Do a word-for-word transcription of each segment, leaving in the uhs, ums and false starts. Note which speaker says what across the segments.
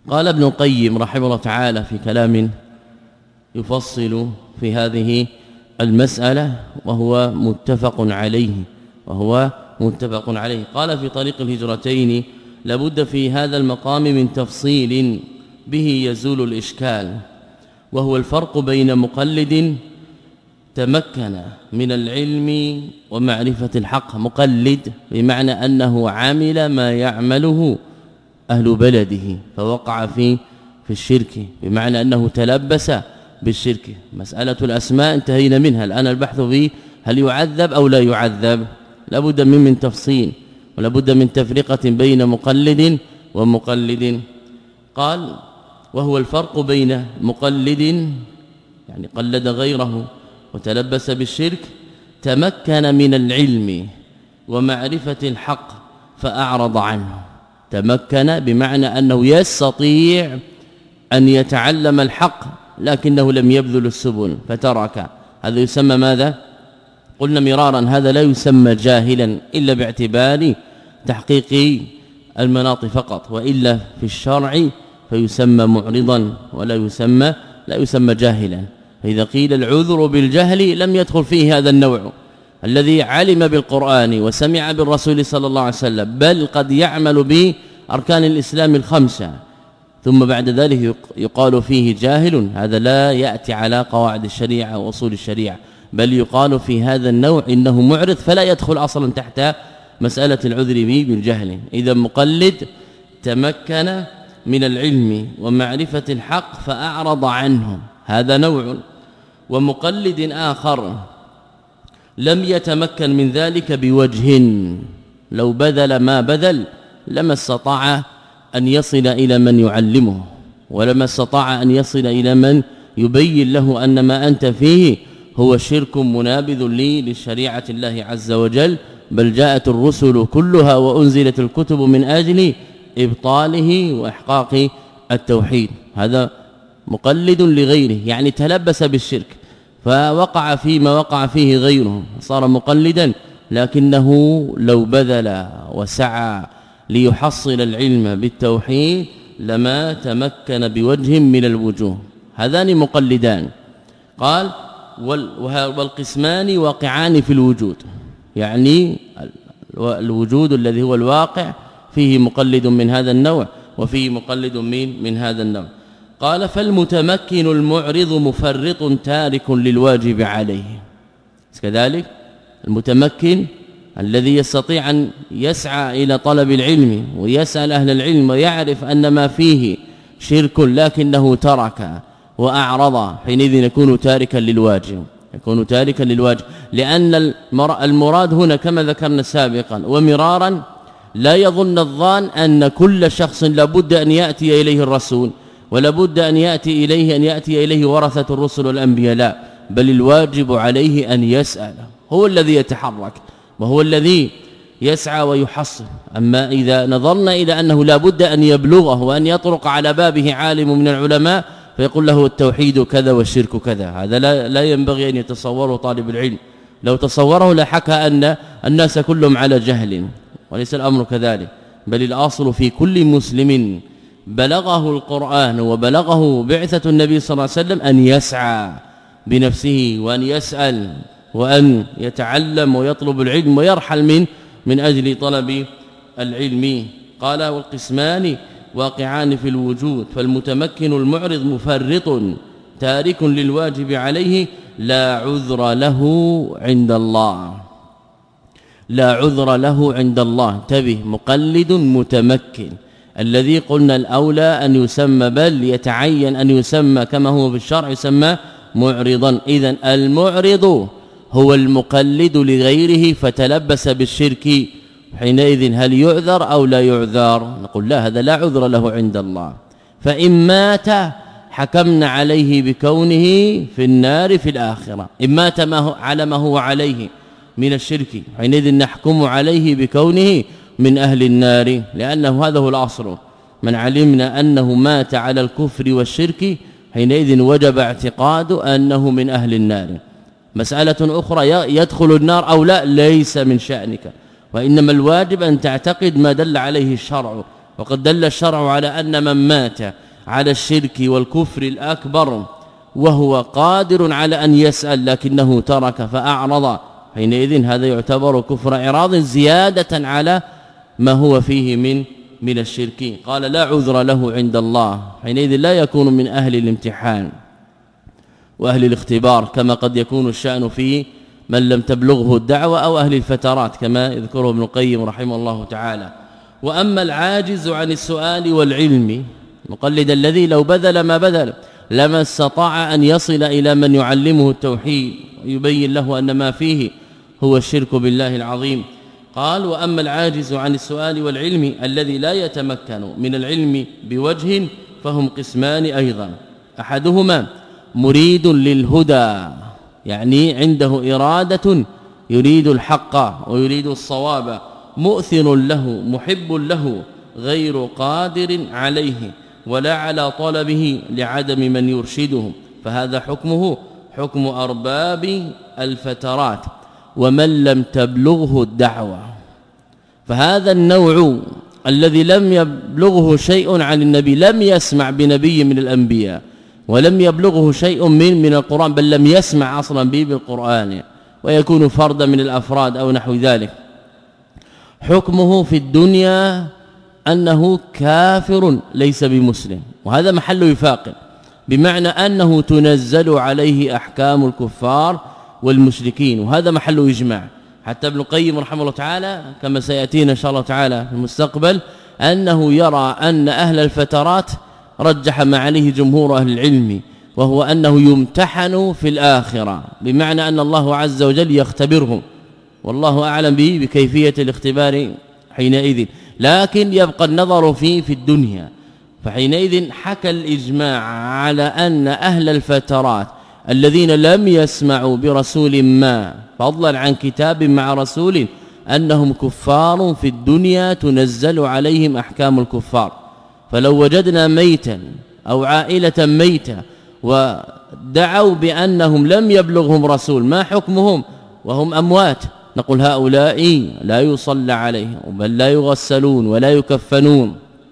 Speaker 1: قال ابن القيم رحمه الله تعالى في كلام يفصل في هذه المسألة وهو متفق عليه وهو متفق عليه قال في طريق الهجرتين لابد في هذا المقام من تفصيل به يزول الإشكال، وهو الفرق بين مقلد تمكن من العلم ومعرفة الحق. مقلد بمعنى أنه عمل ما يعمله أهل بلده فوقع في في الشرك، بمعنى أنه تلبس بالشرك. مسألة الأسماء انتهينا منها، الآن البحث في هل يعذب أو لا يعذب. لابد من من تفصيل ولابد من تفرقة بين مقلد ومقلد. قال وهو الفرق بين مقلد يعني قلد غيره وتلبس بالشرك تمكن من العلم ومعرفة الحق فأعرض عنه. تمكن بمعنى أنه يستطيع أن يتعلم الحق لكنه لم يبذل السبل فترك. هذا يسمى ماذا؟ قلنا مرارا هذا لا يسمى جاهلا إلا باعتبار تحقيق المناط فقط، وإلا في الشرع فيسمى معرضا ولا يسمى لا يسمى جاهلا. فإذا قيل العذر بالجهل لم يدخل فيه هذا النوع الذي علم بالقرآن وسمع بالرسول صلى الله عليه وسلم، بل قد يعمل بأركان الإسلام الخمسة ثم بعد ذلك يقال فيه جاهل. هذا لا يأتي على قواعد الشريعة وأصول الشريعة، بل يقال في هذا النوع إنه معرض فلا يدخل أصلا تحت مسألة العذر به بالجهل. إذا مقلد تمكن من العلم ومعرفة الحق فأعرض عنه، هذا نوع. ومقلد آخر لم يتمكن من ذلك بوجه، لو بذل ما بذل لما استطاع أن يصل إلى من يعلمه، ولما استطاع أن يصل إلى من يبين له أن ما أنت فيه هو شرك منابذ لي للشريعة الله عز وجل، بل جاءت الرسل كلها وأنزلت الكتب من أجل إبطاله وإحقاق التوحيد. هذا مقلد لغيره يعني تلبس بالشرك فوقع فيما وقع فيه غيره، صار مقلدا، لكنه لو بذل وسعى ليحصل العلم بالتوحيد لما تمكن بوجه من الوجوه. هذان مقلدان. قال والقسمان واقعان في الوجود، يعني الوجود الذي هو الواقع فيه مقلد من هذا النوع وفيه مقلد من من هذا النوع. قال فالمتمكن المعرض مفرط تارك للواجب عليه. كذلك المتمكن الذي يستطيع أن يسعى إلى طلب العلم ويسأل أهل العلم ويعرف أن ما فيه شرك لكنه ترك وأعرض، حينئذ يكون تاركا للواجب، يكون تاركا للواجب لأن المراد هنا كما ذكرنا سابقا ومرارا لا يظن الظان أن كل شخص لابد أن يأتي إليه الرسول ولابد أن يأتي إليه أن يأتي إليه ورثة الرسل والأنبياء، لا، بل الواجب عليه أن يسأل، هو الذي يتحرك وهو الذي يسعى ويحصل. أما إذا نظرنا إلى أنه لابد أن يبلغه وأن يطرق على بابه عالم من العلماء فيقول له التوحيد كذا والشرك كذا، هذا لا, لا ينبغي أن يتصوره طالب العلم. لو تصوره لحكى أن الناس كلهم على جهل، وليس الأمر كذلك، بل الأصل في كل مسلم بلغه القرآن وبلغه بعثة النبي صلى الله عليه وسلم أن يسعى بنفسه وأن يسأل وأن يتعلم ويطلب العلم ويرحل من من أجل طلب العلم. قال والقسمان واقعان في الوجود، فالمتمكن المعرض مفرط تارك للواجب عليه لا عذر له عند الله، لا عذر له عند الله. انتبه، مقلد متمكن الذي قلنا الأولى أن يسمى بل يتعين أن يسمى كما هو في الشرع يسمى معرضا. إذن المعرض هو المقلد لغيره فتلبس بالشرك، حينئذ هل يعذر أو لا يعذر؟ نقول لا، هذا لا عذر له عند الله. فإن مات حكمنا عليه بكونه في النار في الآخرة، إن مات ما هو على ما هو عليه من الشرك حينئذ نحكم عليه بكونه من أهل النار، لأنه هذا هو الأصل. من علمنا أنه مات على الكفر والشرك حينئذ وجب اعتقاد أنه من أهل النار. مسألة أخرى يدخل النار أو لا ليس من شأنك، وإنما الواجب أن تعتقد ما دل عليه الشرع وقد دل الشرع على أن من مات على الشرك والكفر الأكبر وهو قادر على أن يسأل لكنه ترك فأعرض حينئذ هذا يعتبر كفر إعراض زيادة على ما هو فيه من من الشرك. قال لا عذر له عند الله، حينئذ لا يكون من أهل الامتحان وأهل الاختبار كما قد يكون الشأن فيه من لم تبلغه الدعوة أو أهل الفترات كما يذكره ابن القيم رحمه الله تعالى. وأما العاجز عن السؤال والعلم مقلد الذي لو بذل ما بذل لما استطاع أن يصل إلى من يعلمه التوحيد ويبين له أن ما فيه هو الشرك بالله العظيم. قال وأما العاجز عن السؤال والعلم الذي لا يتمكن من العلم بوجه فهم قسمان أيضا، أحدهما مريد للهدى يعني عنده إرادة يريد الحق ويريد الصواب مؤثر له محب له غير قادر عليه ولا على طلبه لعدم من يرشده، فهذا حكمه حكم أرباب الفترات ومن لم تبلغه الدعوة. فهذا النوع الذي لم يبلغه شيء عن النبي، لم يسمع بنبي من الأنبياء ولم يبلغه شيء من من القرآن، بل لم يسمع اصلا به بالقرآن ويكون فردا من الافراد او نحو ذلك، حكمه في الدنيا أنه كافر ليس بمسلم، وهذا محل وفاق، بمعنى أنه تنزل عليه أحكام الكفار والمشركين، وهذا محل إجماع. حتى ابن القيم رحمه الله تعالى كما سيأتينا إن شاء الله تعالى في المستقبل أنه يرى أن أهل الفترات رجح ما عليه جمهور أهل العلم، وهو أنه يمتحن في الآخرة، بمعنى أن الله عز وجل يختبرهم، والله أعلم به بكيفية الاختبار حينئذ، لكن يبقى النظر فيه في الدنيا. فحينئذ حكى الإجماع على أن أهل الفترات الذين لم يسمعوا برسول ما فضلا عن كتاب مع رسول أنهم كفار في الدنيا تنزل عليهم أحكام الكفار. فلو وجدنا ميتا أو عائلة ميتة ودعوا بأنهم لم يبلغهم رسول، ما حكمهم وهم أموات؟ نقول هؤلاء لا يصلى عليهم، بل لا يغسلون ولا يكفنون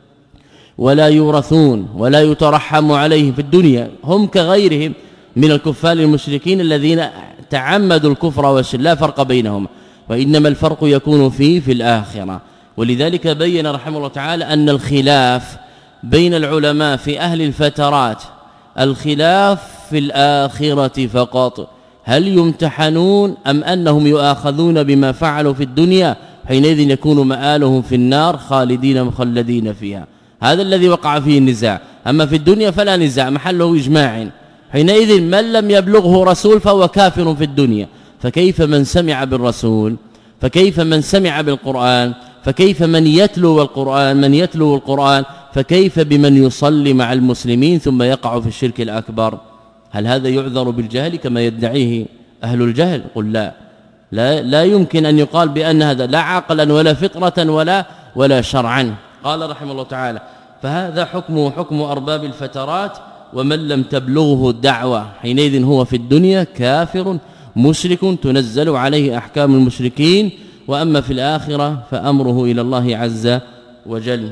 Speaker 1: ولا يورثون ولا يترحم عليهم في الدنيا، هم كغيرهم من الكفار المشركين الذين تعمدوا الكفر والشرك، لا فرق بينهم، وإنما الفرق يكون فيه في الآخرة. ولذلك بين رحمه الله تعالى أن الخلاف بين العلماء في أهل الفترات الخلاف في الآخرة فقط، هل يمتحنون أم أنهم يؤاخذون بما فعلوا في الدنيا، حينئذ يكون مآلهم في النار خالدين مخلدين فيها. هذا الذي وقع فيه النزاع. أما في الدنيا فلا نزاع، محله إجماع. حينئذ من لم يبلغه رسول فهو كافر في الدنيا، فكيف من سمع بالرسول؟ فكيف من سمع بالقرآن؟ فكيف من يتلو القرآن من يتلو القرآن فكيف بمن يصلي مع المسلمين ثم يقع في الشرك الأكبر؟ هل هذا يعذر بالجهل كما يدعيه أهل الجهل؟ قل لا لا, لا يمكن أن يقال بأن هذا لا عقلا ولا فطرة ولا ولا شرعا. قال رحمه الله تعالى فهذا حكمه حكم أرباب الفترات ومن لم تبلغه الدعوة، حينئذ هو في الدنيا كافر مشرك تنزل عليه أحكام المشركين، وأما في الآخرة فأمره إلى الله عز وجل.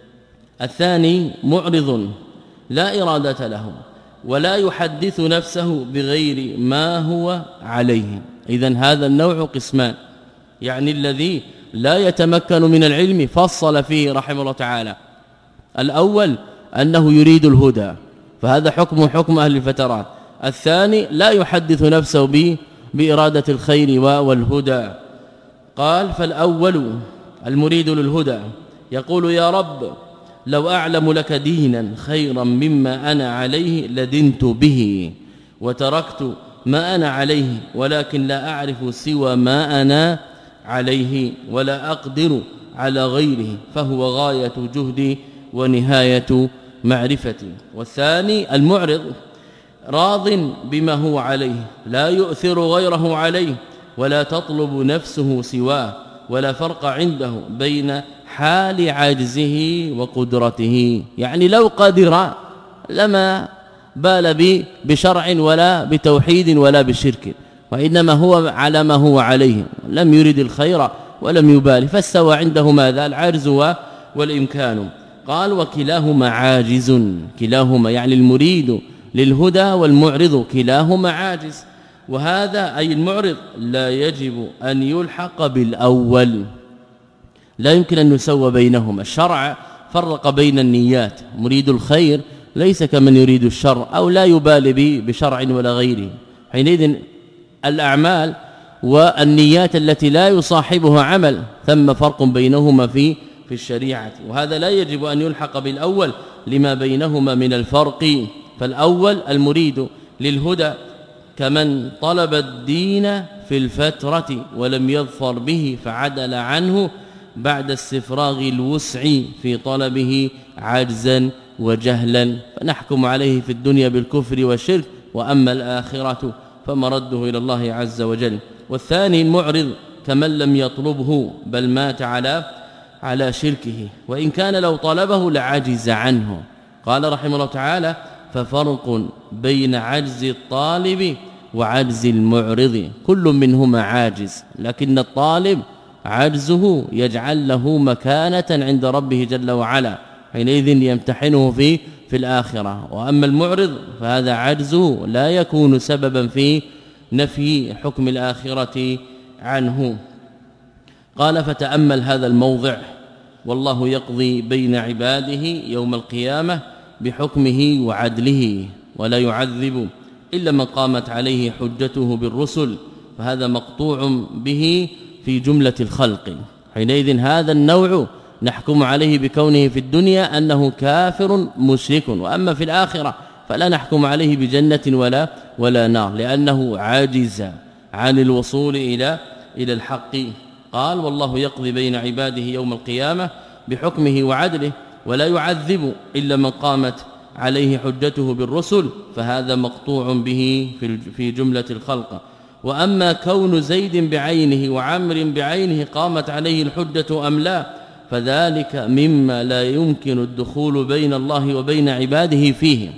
Speaker 1: الثاني معرض لا إرادة له ولا يحدث نفسه بغير ما هو عليه. إذن هذا النوع قسمان، يعني الذي لا يتمكن من العلم فصل فيه رحمه الله تعالى. الأول أنه يريد الهدى، فهذا حكم حكم أهل الفترات. الثاني لا يحدث نفسه به بإرادة الخير والهدى. قال فالأول المريد للهدى يقول يا رب لو أعلم لك دينا خيرا مما أنا عليه لدنت به وتركت ما أنا عليه، ولكن لا أعرف سوى ما أنا عليه ولا أقدر على غيره، فهو غاية جهدي ونهاية معرفتي. والثاني المعرض راض بما هو عليه لا يؤثر غيره عليه ولا تطلب نفسه سواه، ولا فرق عنده بين حال عاجزه وقدرته، يعني لو قدر لما بال بشرع ولا بتوحيد ولا بشرك، وإنما هو على ما هو عليه، لم يرد الخير ولم يبالي، فاستوى عنده ماذا؟ العجز والإمكان. قال وكلاهما عاجز، كلاهما يعني المريد للهدى والمعرض كلاهما عاجز، وهذا أي المعرض لا يجب أن يلحق بالأول، لا يمكن أن يسوى بينهما. الشرع فرق بين النيات، مريد الخير ليس كمن يريد الشر أو لا يبالي به بشرع ولا غيره. حينئذ الأعمال والنيات التي لا يصاحبها عمل ثم فرق بينهما في في الشريعة، وهذا لا يجب أن يلحق بالأول لما بينهما من الفرق. فالأول المريد للهدى كمن طلب الدين في الفترة ولم يظفر به فعدل عنه بعد استفراغ الوسع في طلبه عجزا وجهلا، فنحكم عليه في الدنيا بالكفر والشرك، وأما الآخرة فمرده إلى الله عز وجل. والثاني المعرض كمن لم يطلبه بل مات على على شركه، وإن كان لو طلبه لعجز عنه. قال رحمه الله تعالى ففرق بين عجز الطالب وعجز المعرض، كل منهما عاجز، لكن الطالب عجزه يجعل له مكانة عند ربه جل وعلا، حينئذ يمتحنه في في الآخرة. وأما المعرض فهذا عجزه لا يكون سببا في نفي حكم الآخرة عنه. قال فتأمل هذا الموضع، والله يقضي بين عباده يوم القيامة بحكمه وعدله، ولا يعذب إلا من قامت عليه حجته بالرسل، فهذا مقطوع به في جملة الخلق. حينئذ هذا النوع نحكم عليه بكونه في الدنيا أنه كافر مشرك، وأما في الآخرة فلا نحكم عليه بجنة ولا ولا نار، لأنه عاجز عن الوصول إلى إلى الحق. قال والله يقضي بين عباده يوم القيامة بحكمه وعدله، ولا يعذب إلا من قامت عليه حجته بالرسل، فهذا مقطوع به في جملة الخلق. وأما كون زيد بعينه وعمر بعينه قامت عليه الحجة أم لا، فذلك مما لا يمكن الدخول بين الله وبين عباده فيه.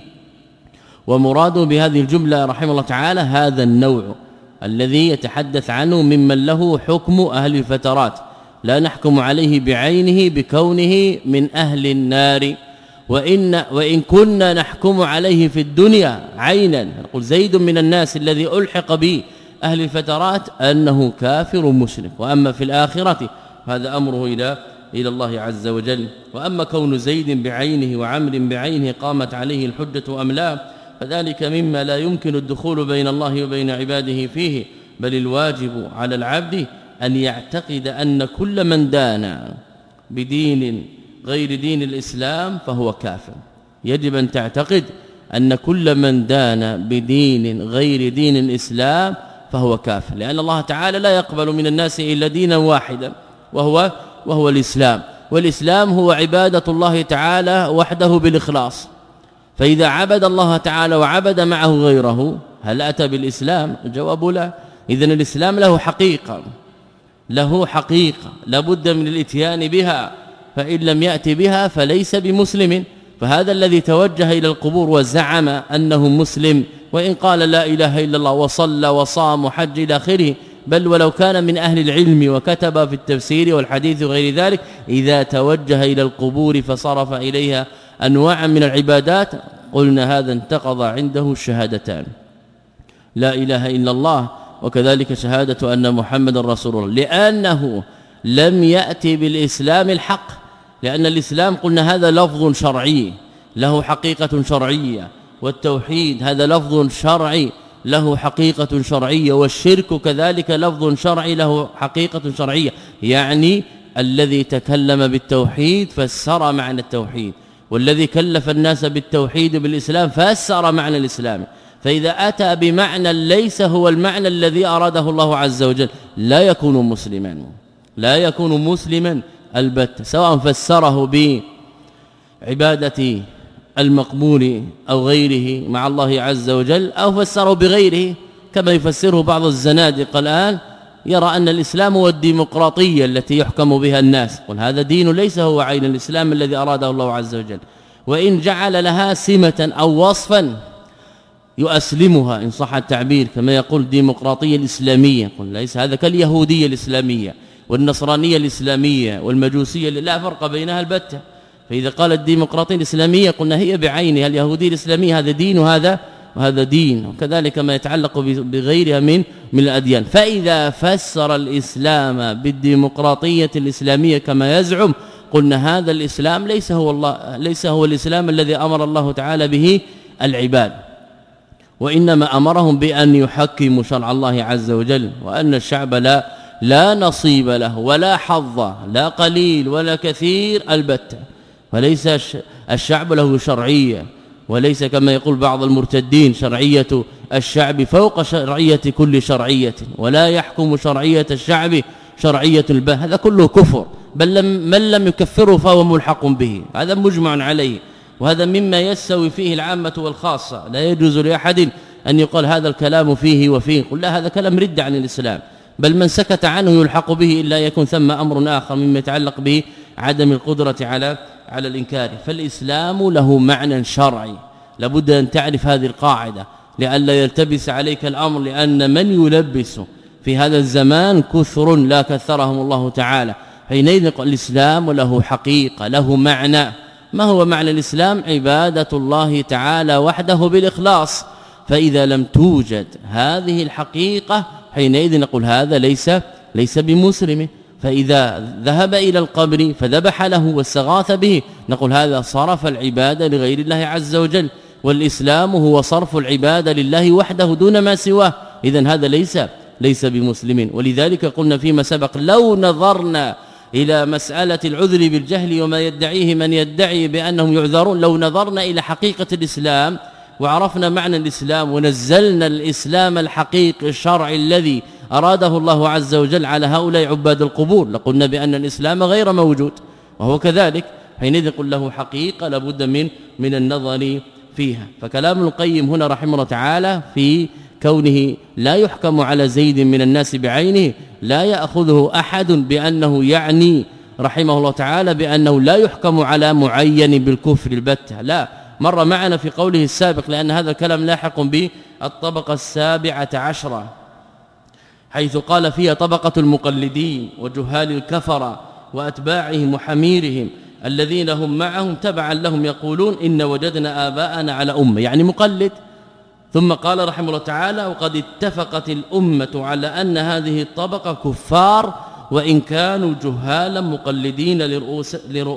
Speaker 1: ومراده بهذه الجملة رحمه الله تعالى هذا النوع الذي يتحدث عنه ممن له حكم أهل الفترات، لا نحكم عليه بعينه بكونه من أهل النار، وإن, وإن كنا نحكم عليه في الدنيا عينا، نقول زيد من الناس الذي ألحق به أهل الفترات أنه كافر مشرك، وأما في الآخرة هذا أمره إلى إلى الله عز وجل. وأما كون زيد بعينه وعمر بعينه قامت عليه الحجة أم لا، فذلك مما لا يمكن الدخول بين الله وبين عباده فيه، بل الواجب على العبد أن يعتقد أن كل من دان بدين غير دين الإسلام فهو كافر. يجب أن تعتقد أن كل من دان بدين غير دين الإسلام فهو كافر، لأن الله تعالى لا يقبل من الناس إلا دينا واحدا وهو وهو الإسلام، والإسلام هو عبادة الله تعالى وحده بالإخلاص. فإذا عبد الله تعالى وعبد معه غيره هل أتى بالإسلام؟ الجواب لا. إذن الإسلام له حقيقة، له حقيقة لابد من الاتيان بها، فإن لم يأتي بها فليس بمسلم. فهذا الذي توجه إلى القبور وزعم أنه مسلم، وإن قال لا إله إلا الله وصلى وصام وحج إلى آخره، بل ولو كان من أهل العلم وكتب في التفسير والحديث وغير ذلك، إذا توجه إلى القبور فصرف إليها أنواع من العبادات قلنا هذا انتقض عنده الشهادتان، لا إله إلا الله وكذلك شهادة أن محمد رسول الله، لأنه لم يأتي بالإسلام الحق. لأن الإسلام قلنا هذا لفظ شرعي له حقيقة شرعية، والتوحيد هذا لفظ شرعي له حقيقة شرعية، والشرك كذلك لفظ شرعي له حقيقة شرعية. يعني الذي تكلم بالتوحيد فسر معنى التوحيد، والذي كلف الناس بالتوحيد بالإسلام فسر معنى الإسلام. فإذا أتى بمعنى ليس هو المعنى الذي أراده الله عز وجل لا يكون مسلما، لا يكون مسلما البتة، سواء فسره بعبادة المقبول أو غيره مع الله عز وجل، أو فسره بغيره كما يفسره بعض الزنادقة الآن، يرى أن الإسلام هو الديمقراطية التي يحكم بها الناس، قل هذا دين ليس هو عين الإسلام الذي أراده الله عز وجل. وإن جعل لها سمة أو وصفا يؤسلمها إن صح التعبير، كما يقول الديمقراطية الإسلامية، قل ليس هذا كاليهودية الإسلامية، والنصرانية الإسلامية والمجوسية لا فرق بينها البتة. فإذا قال الديمقراطية الإسلامية قلنا هي بعينها، اليهودية الإسلامية هذا دين وهذا وهذا دين، وكذلك ما يتعلق بغيرها من من الأديان. فإذا فسر الإسلام بالديمقراطية الإسلامية كما يزعم قلنا هذا الإسلام ليس هو الله ليس هو الإسلام الذي أمر الله تعالى به العباد، وإنما أمرهم بأن يحكموا شرع الله عز وجل، وأن الشعب لا لا نصيب له ولا حظ، لا قليل ولا كثير البتة، وليس الشعب له شرعية، وليس كما يقول بعض المرتدين شرعية الشعب فوق شرعية كل شرعية، ولا يحكم شرعية الشعب شرعية البه، هذا كله كفر، بل لم من لم يكفره فهو ملحق به، هذا مجمع عليه، وهذا مما يستوي فيه العامة والخاصة. لا يجوز لأحد أن يقال هذا الكلام فيه وفيه، قل لا، هذا كلام رد عن الإسلام، بل من سكت عنه يلحق به إلا يكون ثم أمر آخر مما يتعلق به عدم القدرة على على الإنكار. فالإسلام له معنى شرعي، لابد أن تعرف هذه القاعدة لئلا يلتبس عليك الأمر، لأن من يلبس في هذا الزمان كثر لا كثرهم الله تعالى. حينئذ الإسلام له حقيقة، له معنى. ما هو معنى الإسلام؟ عبادة الله تعالى وحده بالإخلاص. فإذا لم توجد هذه الحقيقة حينئذ نقول هذا ليس ليس بمسلم. فإذا ذهب إلى القبر فذبح له واستغاث به نقول هذا صرف العبادة لغير الله عز وجل، والإسلام هو صرف العبادة لله وحده دون ما سواه، إذن هذا ليس ليس بمسلمين. ولذلك قلنا فيما سبق لو نظرنا إلى مسألة العذر بالجهل وما يدعيه من يدعي بأنهم يعذرون، لو نظرنا إلى حقيقة الإسلام وعرفنا معنى الإسلام ونزلنا الإسلام الحقيقي الشرعي الذي أراده الله عز وجل على هؤلاء عباد القبور لقلنا بأن الإسلام غير موجود، وهو كذلك. حينئذ قل له حقيقة لابد من من النظر فيها. فكلام ابن القيم هنا رحمه الله تعالى في كونه لا يحكم على زيد من الناس بعينه لا يأخذه أحد بأنه يعني رحمه الله تعالى بأنه لا يحكم على معين بالكفر البتة، لا، مر معنا في قوله السابق، لأن هذا الكلام لاحق بالطبقة السابعة عشرة حيث قال فيها طبقة المقلدين وجهال الكفرة وأتباعهم وحميرهم الذين هم معهم تبعا لهم يقولون إن وجدنا آباءنا على أمة، يعني مقلد. ثم قال رحمه الله تعالى وقد اتفقت الأمة على أن هذه الطبقة كفار وإن كانوا جهالا مقلدين لرؤوس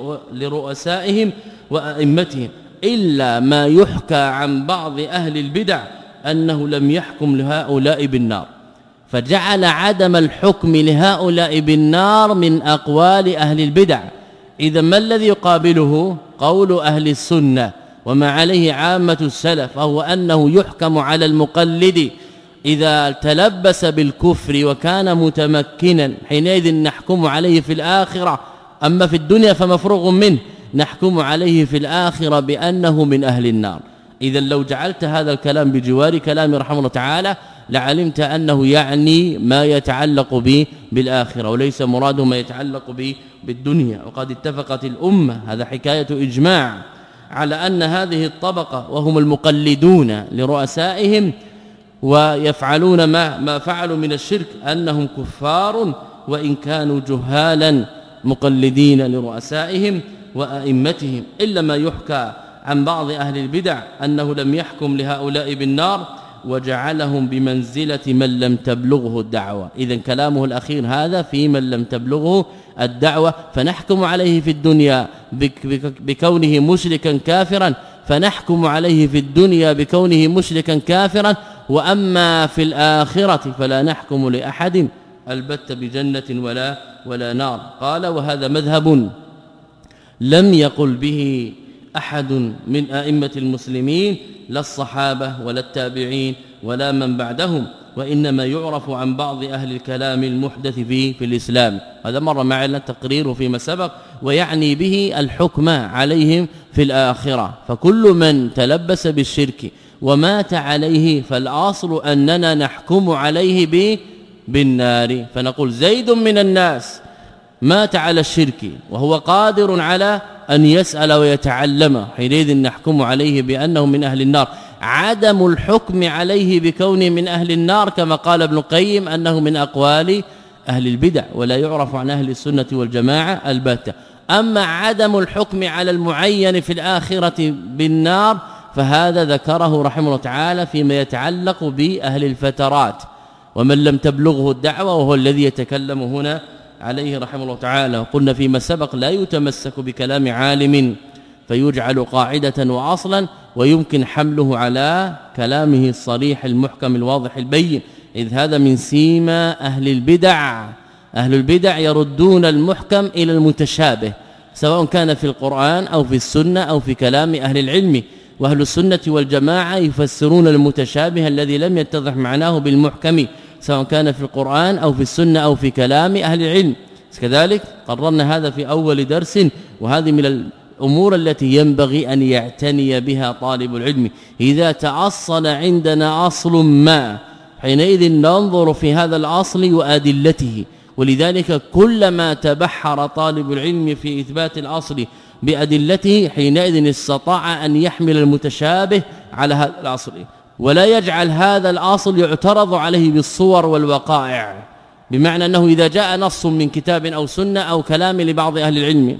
Speaker 1: لرؤسائهم وأئمتهم، إلا ما يحكى عن بعض أهل البدع أنه لم يحكم لهؤلاء بالنار، فجعل عدم الحكم لهؤلاء بالنار من أقوال أهل البدع. إذا ما الذي يقابله؟ قول أهل السنة وما عليه عامة السلف، وهو أنه يحكم على المقلد إذا تلبس بالكفر وكان متمكنا، حينئذ نحكم عليه في الآخرة، أما في الدنيا فمفروغ منه، نحكم عليه في الآخرة بأنه من أهل النار. إذا لو جعلت هذا الكلام بجوار كلام رحمه الله تعالى لعلمت أنه يعني ما يتعلق به بالآخرة وليس مراده ما يتعلق به بالدنيا. وقد اتفقت الأمة، هذا حكاية إجماع، على أن هذه الطبقة وهم المقلدون لرؤسائهم ويفعلون ما ما فعلوا من الشرك أنهم كفار وإن كانوا جهالا مقلدين لرؤسائهم وأئمتهم، إلا ما يحكى عن بعض أهل البدع أنه لم يحكم لهؤلاء بالنار وجعلهم بمنزلة من لم تبلغه الدعوة. إذن كلامه الأخير هذا في من لم تبلغه الدعوة، فنحكم عليه في الدنيا بكونه مشركا كافرا، فنحكم عليه في الدنيا بكونه مشركا كافرا، وأما في الآخرة فلا نحكم لأحد البتة بجنة ولا ولا نار. قال وهذا مذهب لم يقل به أحد من أئمة المسلمين، لا الصحابة ولا التابعين ولا من بعدهم، وإنما يعرف عن بعض أهل الكلام المحدث في في الإسلام. هذا مر معنا تقريره فيما سبق، ويعني به الحكم عليهم في الآخرة. فكل من تلبس بالشرك ومات عليه فالأصل أننا نحكم عليه ب بالنار. فنقول زيد من الناس مات على الشرك وهو قادر على أن يسأل ويتعلم، حينئذ نحكم عليه بأنه من أهل النار. عدم الحكم عليه بكونه من أهل النار كما قال ابن القيم أنه من أقوال أهل البدع ولا يعرف عن أهل السنة والجماعة البتة. أما عدم الحكم على المعين في الآخرة بالنار فهذا ذكره رحمه الله تعالى فيما يتعلق بأهل الفترات ومن لم تبلغه الدعوة، وهو الذي يتكلم هنا عليه رحمه الله تعالى. وقلنا فيما سبق لا يتمسك بكلام عالم فيجعل قاعدة وأصلا، ويمكن حمله على كلامه الصريح المحكم الواضح البين، إذ هذا من سيما أهل البدع. أهل البدع يردون المحكم إلى المتشابه سواء كان في القرآن أو في السنة أو في كلام أهل العلم، وأهل السنة والجماعة يفسرون المتشابه الذي لم يتضح معناه بالمحكم سواء كان في القرآن أو في السنة أو في كلام أهل العلم. كذلك قررنا هذا في أول درس، وهذه من الأمور التي ينبغي أن يعتني بها طالب العلم. إذا تأصل عندنا أصل ما حينئذ ننظر في هذا الأصل وأدلته، ولذلك كلما تبحر طالب العلم في إثبات الأصل بأدلته حينئذ استطاع أن يحمل المتشابه على هذا الأصل، ولا يجعل هذا الأصل يعترض عليه بالصور والوقائع، بمعنى أنه إذا جاء نص من كتاب أو سنة أو كلام لبعض أهل العلم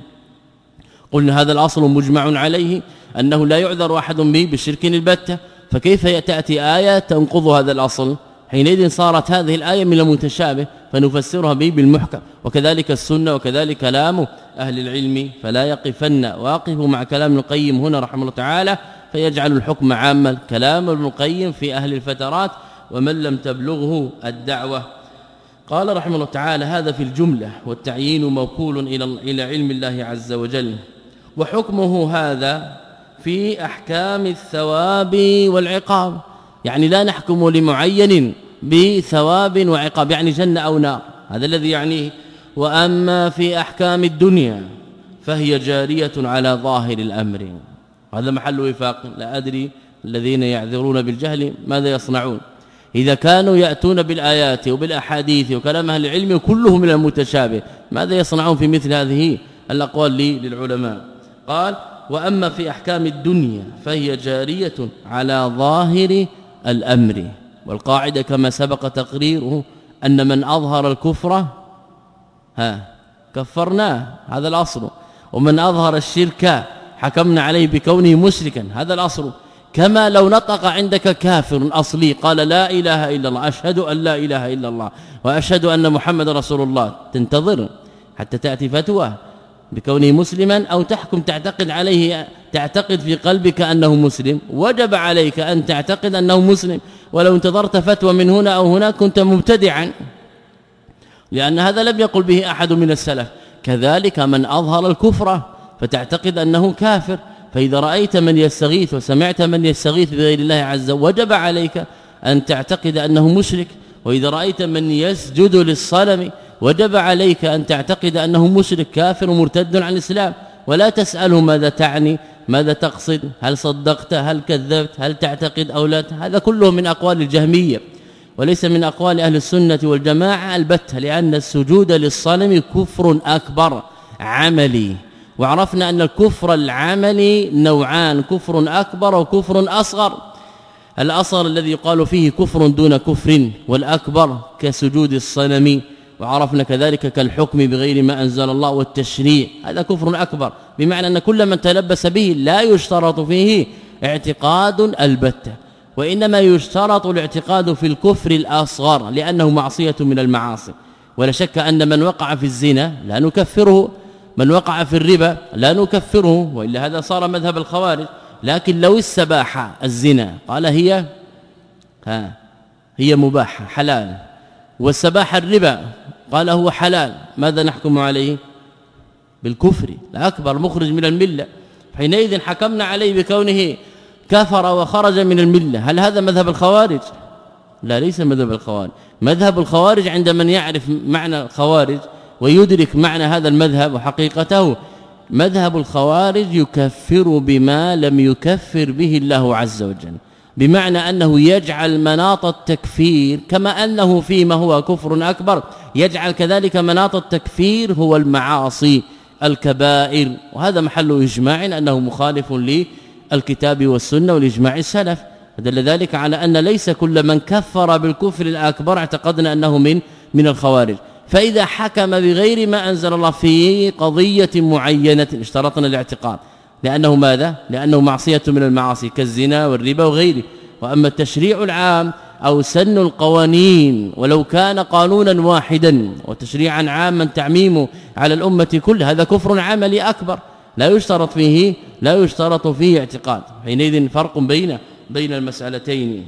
Speaker 1: قلنا هذا الأصل مجمع عليه أنه لا يعذر أحد به بالشرك البتة، فكيف تأتي آية تنقض هذا الأصل؟ حينئذ صارت هذه الآية من المتشابه فنفسرها به بالمحكم، وكذلك السنة وكذلك كلام أهل العلم. فلا يقفن واقف مع كلام ابن القيم هنا رحمه الله تعالى فيجعل الحكم عاما، كلام ابن القيم في أهل الفترات ومن لم تبلغه الدعوة. قال رحمه الله تعالى هذا في الجملة، والتعيين موكول إلى إلى علم الله عز وجل، وحكمه هذا في أحكام الثواب والعقاب، يعني لا نحكم لمعين بثواب وعقاب يعني جنة أو نار، هذا الذي يعنيه. وأما في أحكام الدنيا فهي جارية على ظاهر الأمر، هذا محل وفاق. لا أدري الذين يعذرون بالجهل ماذا يصنعون إذا كانوا يأتون بالآيات وبالأحاديث وكلام أهل العلم كله من المتشابه، ماذا يصنعون في مثل هذه الأقوال لي للعلماء؟ قال وأما في أحكام الدنيا فهي جارية على ظاهر الأمر، والقاعدة كما سبق تقريره أن من أظهر الكفر ها كفرناه، هذا الأصل، ومن أظهر الشرك حكمنا عليه بكونه مشركا، هذا الأصل. كما لو نطق عندك كافر أصلي قال لا إله إلا الله، أشهد أن لا إله إلا الله وأشهد أن محمد رسول الله، تنتظر حتى تأتي فتوى بكونه مسلما أو تحكم تعتقد عليه، تعتقد في قلبك أنه مسلم، وجب عليك أن تعتقد أنه مسلم، ولو انتظرت فتوى من هنا أو هنا كنت مبتدعا، لأن هذا لم يقل به أحد من السلف. كذلك من أظهر الكفر فتعتقد أنه كافر، فإذا رأيت من يستغيث وسمعت من يستغيث بغير الله عز وجل وجب عليك أن تعتقد أنه مشرك، وإذا رأيت من يسجد للصنم وجب عليك أن تعتقد أنه مشرك كافر مرتد عن الإسلام، ولا تسأله ماذا تعني، ماذا تقصد، هل صدقت، هل كذبت، هل تعتقد أو لا. هذا كله من أقوال الجهمية وليس من أقوال أهل السنة والجماعة البتة، لأن السجود للصنم كفر أكبر عملي، وعرفنا أن الكفر العملي نوعان، كفر أكبر وكفر أصغر. الأصغر الذي يقال فيه كفر دون كفر، والأكبر كسجود الصنم، وعرفنا كذلك كالحكم بغير ما أنزل الله والتشريع، هذا كفر أكبر، بمعنى أن كل من تلبس به لا يشترط فيه اعتقاد البتة، وإنما يشترط الاعتقاد في الكفر الأصغر لأنه معصية من المعاصي. ولا شك أن من وقع في الزنا لا نكفره، من وقع في الربا لا نكفره، وإلا هذا صار مذهب الخوارج. لكن لو استباح الزنا قال هي ها هي مباحة حلال، واستباح الربا قال هو حلال، ماذا نحكم عليه؟ بالكفر الأكبر مخرج من الملة، حينئذ حكمنا عليه بكونه كفر وخرج من الملة. هل هذا مذهب الخوارج؟ لا، ليس مذهب الخوارج. مذهب الخوارج عند من يعرف معنى الخوارج ويدرك معنى هذا المذهب وحقيقته، مذهب الخوارج يكفر بما لم يكفر به الله عز وجل، بمعنى أنه يجعل مناط التكفير كما أنه فيما هو كفر أكبر يجعل كذلك مناط التكفير هو المعاصي الكبائر، وهذا محل إجماع أنه مخالف للكتاب والسنة والإجماع السلف. دل ذلك على أن ليس كل من كفر بالكفر الأكبر اعتقدنا أنه من من الخوارج، فإذا حكم بغير ما أنزل الله في قضية معينة اشترطنا الاعتقاد، لأنه ماذا؟ لأنه معصية من المعاصي كالزنا والربا وغيره. وأما التشريع العام أو سن القوانين ولو كان قانونا واحدا وتشريعا عاما تعميمه على الأمة كلها، هذا كفر عملي أكبر لا يشترط فيه لا يشترط فيه اعتقاد. حينئذ فرق بين بين المسألتين.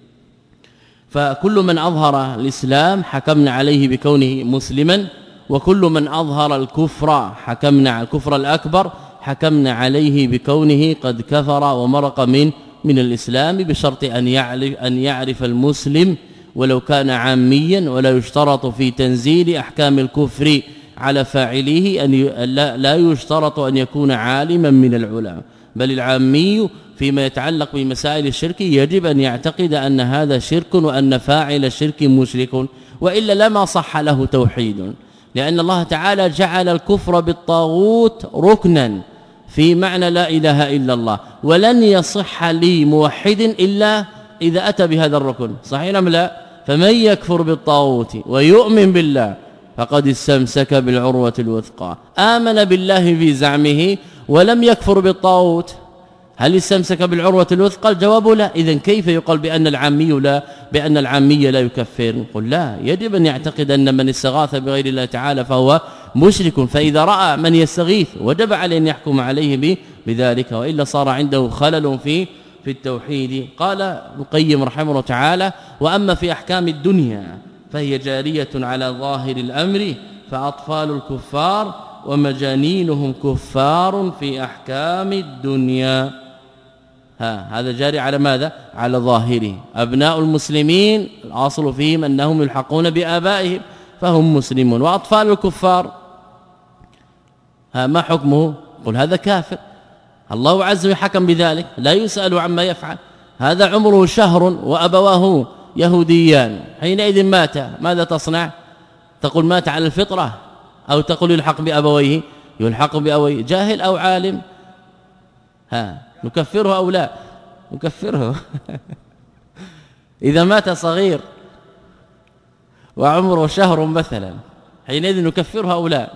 Speaker 1: فكل من أظهر الإسلام حكمنا عليه بكونه مسلما، وكل من أظهر الكفر حكمنا على الكفر الأكبر حكمنا عليه بكونه قد كفر ومرق من من الإسلام، بشرط أن يعرف أن يعرف المسلم ولو كان عاميا. ولا يشترط في تنزيل أحكام الكفر على فاعله أن لا, لا يشترط أن يكون عالما من العلماء، بل العامي فيما يتعلق بمسائل الشرك يجب أن يعتقد أن هذا شرك وأن فاعل الشرك مشرك، وإلا لما صح له توحيد. لأن الله تعالى جعل الكفر بالطاغوت ركنا في معنى لا إله إلا الله، ولن يصح لي موحد إلا إذا أتى بهذا الركن، صحيح أم لا؟ فمن يكفر بالطاغوت ويؤمن بالله فقد استمسك بالعروة الوثقى. آمن بالله في زعمه ولم يكفر بالطاغوت، هل استمسك بالعروة الوثقى؟ الجواب لا. إذن كيف يقال بأن العامي لا بأن العامي لا يكفر؟ قل لا، يجب أن يعتقد أن من استغاث بغير الله تعالى فهو مشرك، فإذا رأى من يستغيث وجب عليه أن يحكم عليه بذلك، وإلا صار عنده خلل في في التوحيد. قال ابن القيم رحمه الله تعالى: وأما في أحكام الدنيا فهي جارية على ظاهر الأمر، فأطفال الكفار ومجانينهم كفار في أحكام الدنيا. ها هذا جاري على ماذا؟ على ظاهره. أبناء المسلمين الأصل فيهم أنهم يلحقون بآبائهم فهم مسلمون، وأطفال الكفار ها ما حكمه؟ قل هذا كافر. الله عز وجل حكم بذلك، لا يسأل عما يفعل. هذا عمره شهر وأبواه يهوديان، حينئذ مات، ماذا تصنع؟ تقول مات على الفطرة أو تقول يلحق بأبويه؟ يلحق بأبويه. جاهل أو عالم؟ ها نكفره أو لا؟ نكفره. إذا مات صغير وعمره شهر مثلا، حينئذ نكفره أو لا؟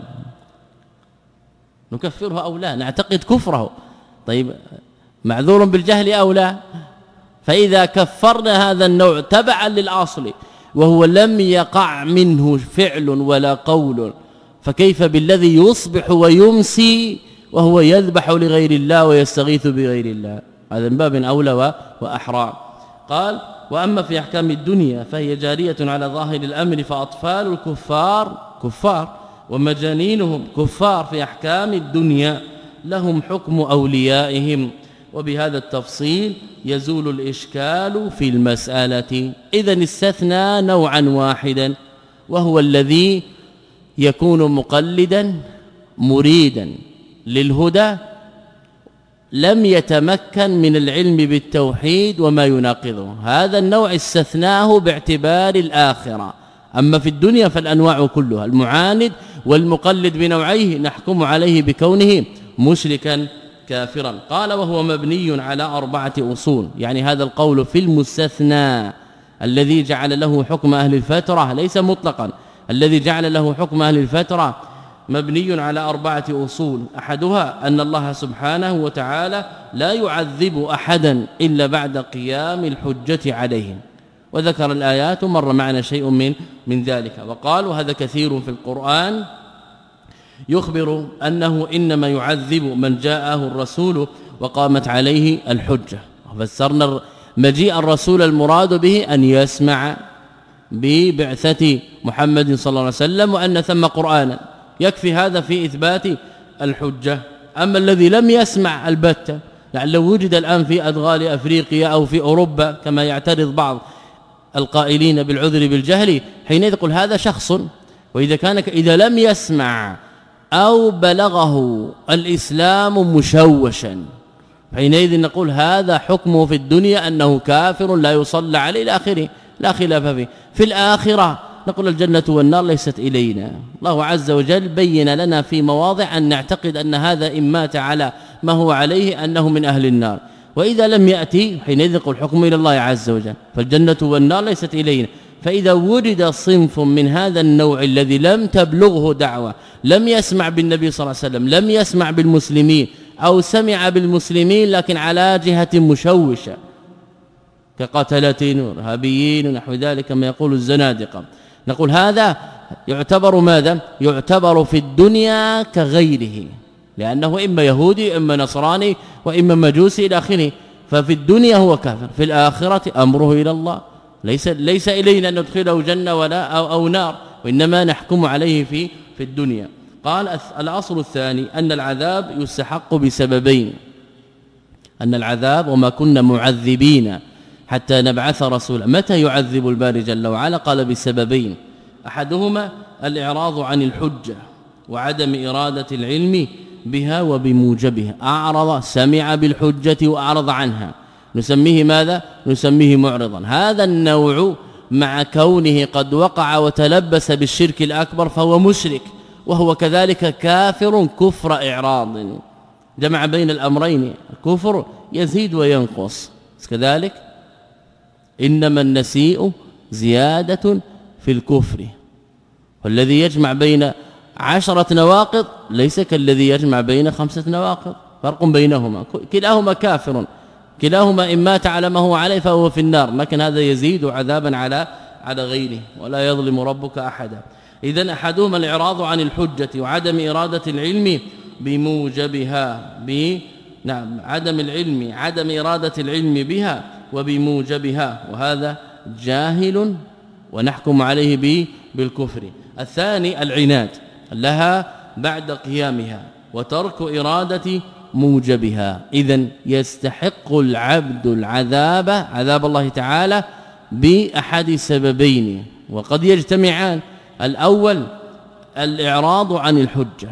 Speaker 1: نكفره أو لا؟ نعتقد كفره. طيب معذور بالجهل أو لا؟ فإذا كفرنا هذا النوع تبعا للأصل وهو لم يقع منه فعل ولا قول، فكيف بالذي يصبح ويمسي وهو يذبح لغير الله ويستغيث بغير الله؟ هذا من باب أولى وأحرى. قال: وأما في أحكام الدنيا فهي جارية على ظاهر الأمر، فأطفال الكفار كفار ومجانينهم كفار في أحكام الدنيا، لهم حكم أوليائهم. وبهذا التفصيل يزول الإشكال في المسألة. إذن استثنى نوعا واحدا، وهو الذي يكون مقلدا مريدا للهدى لم يتمكن من العلم بالتوحيد وما يناقضه. هذا النوع استثناه باعتبار الآخرة. أما في الدنيا فالأنواع كلها، المعاند والمقلد بنوعيه نحكم عليه بكونه مشركا كافرا. قال: وهو مبني على أربعة أصول. يعني هذا القول في المستثنى الذي جعل له حكم أهل الفترة ليس مطلقا، الذي جعل له حكم أهل الفترة مبني على أربعة أصول. أحدها أن الله سبحانه وتعالى لا يعذب أحدا إلا بعد قيام الحجة عليهم، وذكر الآيات مر معنا شيء من من ذلك. وقال: وهذا كثير في القرآن يخبر أنه إنما يعذب من جاءه الرسول وقامت عليه الحجة. فسرنا مجيء الرسول المراد به أن يسمع ببعثة محمد صلى الله عليه وسلم وأن ثم قرآنا، يكفي هذا في إثبات الحجة. أما الذي لم يسمع البتة، لعل لو وجد الآن في أدغال أفريقيا أو في أوروبا كما يعترض بعض القائلين بالعذر بالجهل، حينئذ يقول هذا شخص. وإذا كان إذا لم يسمع أو بلغه الإسلام مشوشا، حينئذ نقول هذا حكمه في الدنيا أنه كافر لا يصلى عليه إلى آخره، لا خلاف فيه. في الآخرة نقول الجنة والنار ليست إلينا. الله عز وجل بين لنا في مواضع أن نعتقد أن هذا إن مات على ما هو عليه أنه من أهل النار، وإذا لم يأتي حينئذ نقول حكم إلى الله عز وجل، فالجنة والنار ليست إلينا. فإذا وجد صنف من هذا النوع الذي لم تبلغه دعوة، لم يسمع بالنبي صلى الله عليه وسلم، لم يسمع بالمسلمين، أو سمع بالمسلمين لكن على جهة مشوشة كقتلة وارهابيين ونحو ذلك كما يقول الزنادقة، نقول هذا يعتبر ماذا؟ يعتبر في الدنيا كغيره، لأنه إما يهودي إما نصراني وإما مجوسي إلى آخره، ففي الدنيا هو كافر، في الآخرة أمره إلى الله، ليس ليس إلينا أن ندخله جنة ولا أو, أو نار، وإنما نحكم عليه في في الدنيا. قال الأصل الثاني أن العذاب يستحق بسببين، أن العذاب وما كنا معذبين حتى نبعث رسولا. متى يعذب الباري جل وعلا؟ قال بسببين، أحدهما الإعراض عن الحجة وعدم إرادة العلم بها وبموجبها، أعرض سمع بالحجة وأعرض عنها، نسميه ماذا؟ نسميه معرضا. هذا النوع مع كونه قد وقع وتلبس بالشرك الأكبر فهو مشرك، وهو كذلك كافر كفر إعراض، جمع بين الأمرين، الكفر يزيد وينقص كذلك، إنما النسيء زيادة في الكفر، والذي يجمع بين عشرة نواقض ليس كالذي يجمع بين خمسة نواقض، فرق بينهما، كلاهما كافر، كلاهما إن مات على ما هو عليه فهو في النار، لكن هذا يزيد عذابا على على غيره، ولا يظلم ربك أحدا. إذن أحدهما الإعراض عن الحجة وعدم إرادة العلم بموجبها، ب نعم عدم العلم عدم إرادة العلم بها وبموجبها، وهذا جاهل ونحكم عليه به بالكفر. الثاني العناد لها بعد قيامها وترك إرادة موجبها، إذن يستحق العبد العذاب عذاب الله تعالى بأحد سببين وقد يجتمعان. الأول الإعراض عن الحجة،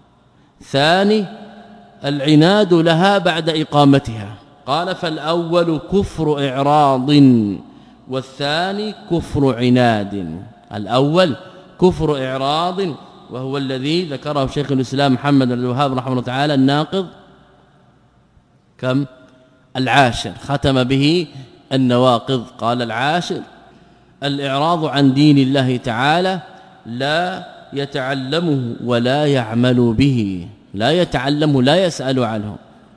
Speaker 1: ثاني العناد لها بعد إقامتها. قال فالأول كفر إعراض والثاني كفر عناد. الأول كفر إعراض وهو الذي ذكره شيخ الإسلام محمد بن الوهاب رحمه الله تعالى، الناقض كم؟ العاشر، ختم به النواقض. قال العاشر الإعراض عن دين الله تعالى لا يتعلمه ولا يعمل به، لا يتعلمه لا يسأل عنه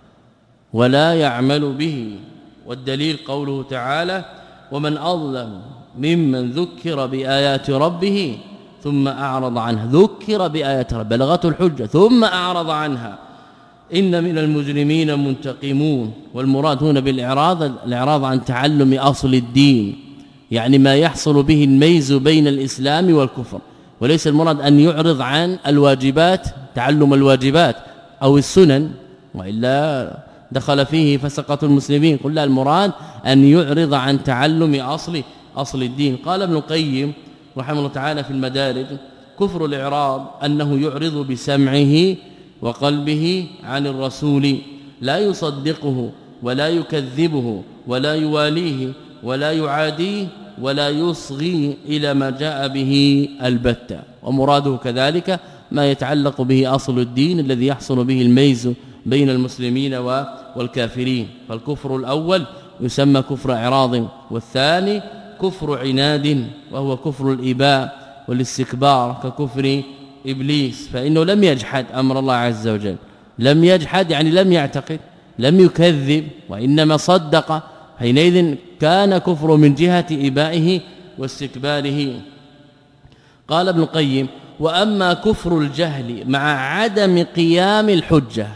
Speaker 1: ولا يعمل به. والدليل قوله تعالى ومن أظلم ممن ذكر بآيات ربه ثم أعرض عنها، ذكر بآيات ربه بلغته الحجة ثم أعرض عنها إن من المجرمين منتقمون. والمراد هنا بالإعراض الإعراض عن تعلم أصل الدين، يعني ما يحصل به الميز بين الإسلام والكفر، وليس المراد أن يعرض عن الواجبات تعلم الواجبات أو السنن، وإلا دخل فيه فسقة المسلمين. قل لا، المراد أن يعرض عن تعلم أصل أصل الدين. قال ابن القيم رحمه الله تعالى في المدارج كفر الإعراض أنه يعرض بسمعه وقلبه عن الرسول، لا يصدقه ولا يكذبه ولا يواليه ولا يعاديه ولا يصغي إلى ما جاء به البتة. ومراده كذلك ما يتعلق به أصل الدين الذي يحصل به الميز بين المسلمين والكافرين. فالكفر الأول يسمى كفر إعراض، والثاني كفر عناد وهو كفر الإباء والاستكبار ككفر إبليس، فإنه لم يجحد أمر الله عز وجل، لم يجحد يعني لم يعتقد، لم يكذب، وإنما صدق، حينئذ كان كفر من جهة إبائه واستكباره. قال ابن القيم وأما كفر الجهل مع عدم قيام الحجة،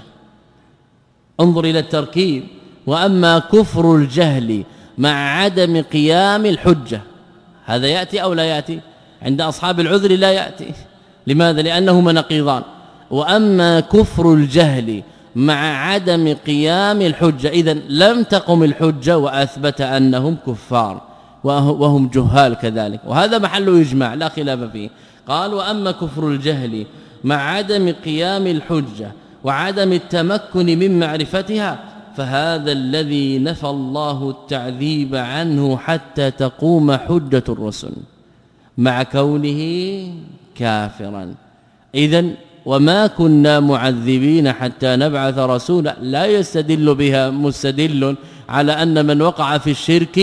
Speaker 1: انظر إلى التركيب، وأما كفر الجهل مع عدم قيام الحجة، هذا يأتي أو لا يأتي؟ عند أصحاب العذر لا يأتي. لماذا؟ لأنهما نقيضان. وأما كفر الجهل مع عدم قيام الحجة، إذن لم تقم الحجة وأثبت أنهم كفار وهم جهال كذلك، وهذا محل إجماع لا خلاف فيه. قال وأما كفر الجهل مع عدم قيام الحجة وعدم التمكن من معرفتها فهذا الذي نفى الله التعذيب عنه حتى تقوم حجة الرسل مع كونه كافرا. إذن وما كنا معذبين حتى نبعث رسولا لا يستدل بها مستدل على أن من وقع في الشرك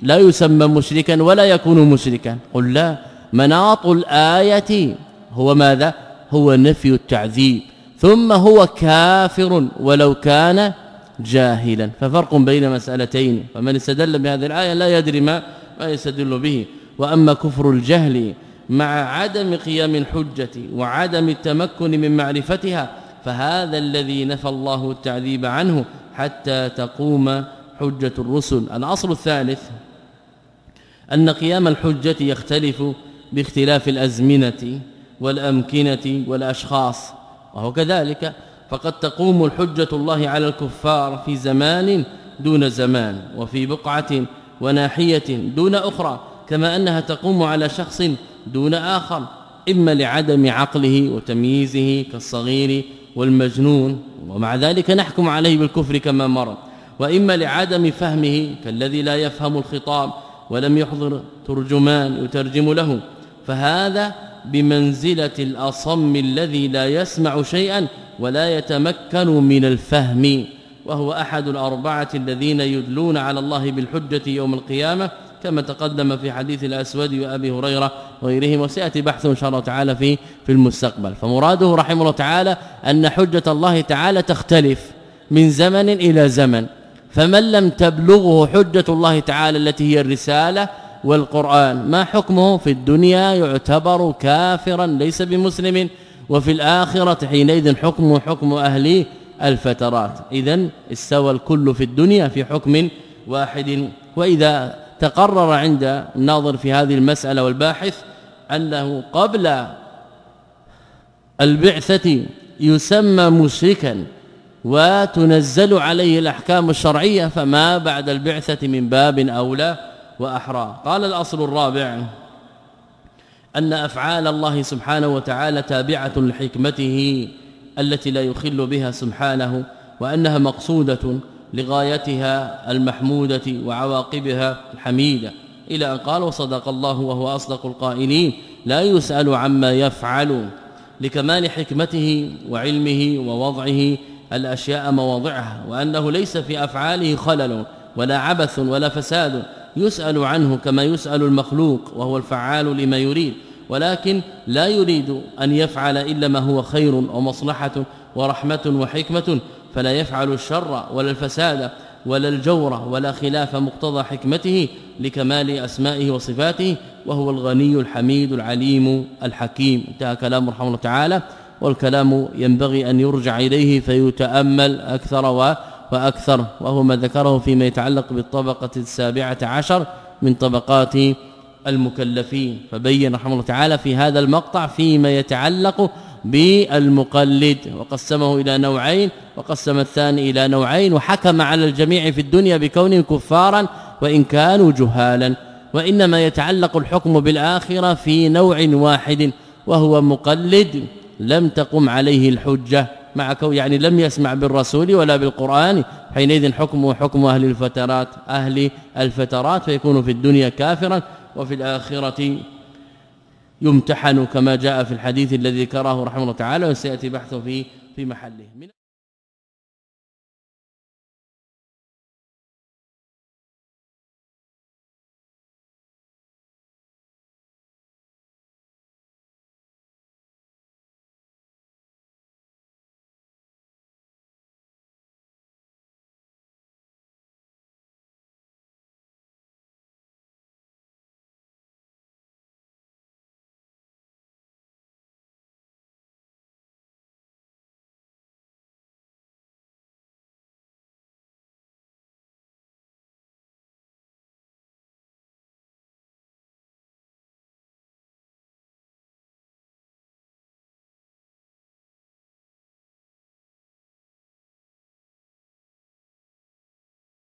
Speaker 1: لا يسمى مشركا ولا يكون مشركا. قل لا، مناط الآية هو ماذا؟ هو نفي التعذيب، ثم هو كافر ولو كان جاهلا. ففرق بين مسألتين، فمن استدل بهذه الآية لا يدري ما ما يستدل به. وأما كفر الجهل مع عدم قيام الحجة وعدم التمكن من معرفتها فهذا الذي نفى الله التعذيب عنه حتى تقوم حجة الرسل. الأصل الثالث أن قيام الحجة يختلف باختلاف الأزمنة والأمكنة والأشخاص، وهو كذلك، فقد تقوم الحجة الله على الكفار في زمان دون زمان، وفي بقعة وناحية دون أخرى، كما أنها تقوم على شخص دون آخر، إما لعدم عقله وتمييزه كالصغير والمجنون ومع ذلك نحكم عليه بالكفر كما مر، وإما لعدم فهمه كالذي لا يفهم الخطاب ولم يحضر ترجمان يترجم له، فهذا بمنزلة الأصم الذي لا يسمع شيئا ولا يتمكن من الفهم، وهو أحد الأربعة الذين يدلون على الله بالحجة يوم القيامة كما تقدم في حديث الأسود وأبي هريرة وغيرهم، وسيأتي بحث إن شاء الله تعالى في في المستقبل. فمراده رحمه الله تعالى أن حجة الله تعالى تختلف من زمن إلى زمن، فمن لم تبلغه حجة الله تعالى التي هي الرسالة والقرآن ما حكمه؟ في الدنيا يعتبر كافرا ليس بمسلم، وفي الآخرة حينئذ حكمه حكم أهل الفترات. إذن استوى الكل في الدنيا في حكم واحد. وإذا تقرر عند الناظر في هذه المسألة والباحث أنه قبل البعثة يسمى مشركا وتنزل عليه الأحكام الشرعية، فما بعد البعثة من باب أولى وأحرى. قال الأصل الرابع أن أفعال الله سبحانه وتعالى تابعة لحكمته التي لا يخل بها سبحانه، وأنها مقصودة لغايتها المحمودة وعواقبها الحميدة، إلى أن قال وصدق الله وهو أصدق القائلين لا يسأل عما يفعل، لكمال حكمته وعلمه ووضعه الأشياء مواضعها، وأنه ليس في أفعاله خلل ولا عبث ولا فساد يسأل عنه كما يسأل المخلوق وهو الفعال لما يريد، ولكن لا يريد أن يفعل إلا ما هو خير ومصلحة ورحمة وحكمة، فلا يفعل الشر ولا الفساد ولا الجور ولا خلاف مقتضى حكمته لكمال أسمائه وصفاته، وهو الغني الحميد العليم الحكيم. انتهى كلام رحمه الله تعالى، والكلام ينبغي أن يرجع إليه فيتأمل أكثر وأكثر، وهو ما ذكره فيما يتعلق بالطبقة السابعة عشر من طبقات المكلفين. فبين رحمه الله تعالى في هذا المقطع فيما يتعلق بالمقلد، وقسمه إلى نوعين، وقسم الثاني إلى نوعين، وحكم على الجميع في الدنيا بكونهم كفارا وإن كانوا جهالا، وإنما يتعلق الحكم بالآخرة في نوع واحد وهو مقلد لم تقم عليه الحجة مع كون يعني لم يسمع بالرسول ولا بالقرآن، حينئذ حكمه حكم أهل الفترات أهل الفترات فيكون في الدنيا كافرا، وفي الآخرة يمتحن كما جاء في الحديث الذي ذكره رحمه الله تعالى، وسيأتي بحثه في في محله.